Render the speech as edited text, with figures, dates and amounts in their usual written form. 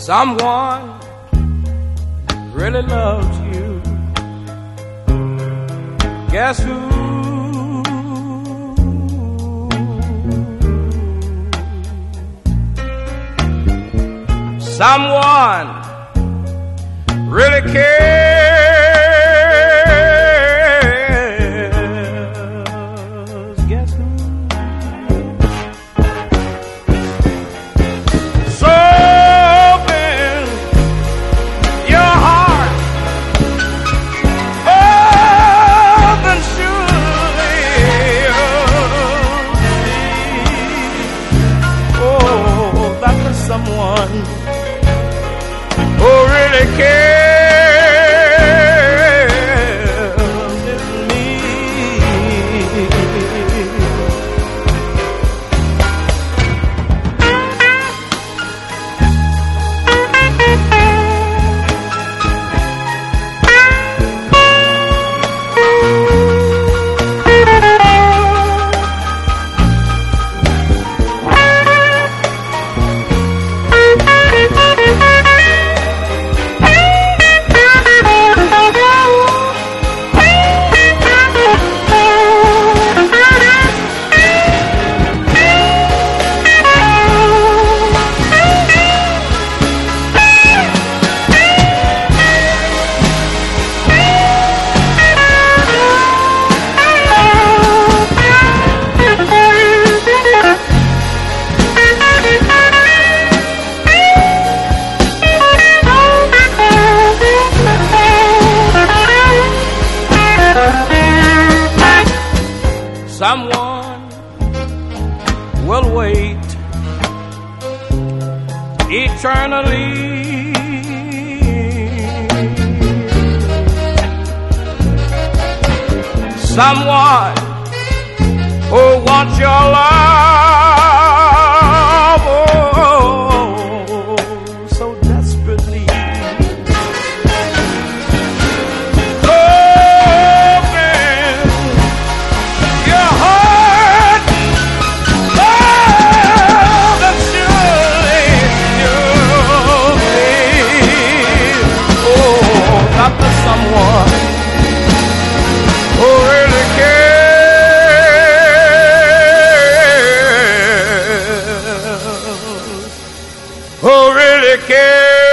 someone really loves you. Guess who? Someone really cares. Guess who? So open your heart, open surely you'll see. Oh, that was someone who really cares is me. Someone will wait eternally. Someone who wants your love oh, so desperately. Someone who really cares, who really cares.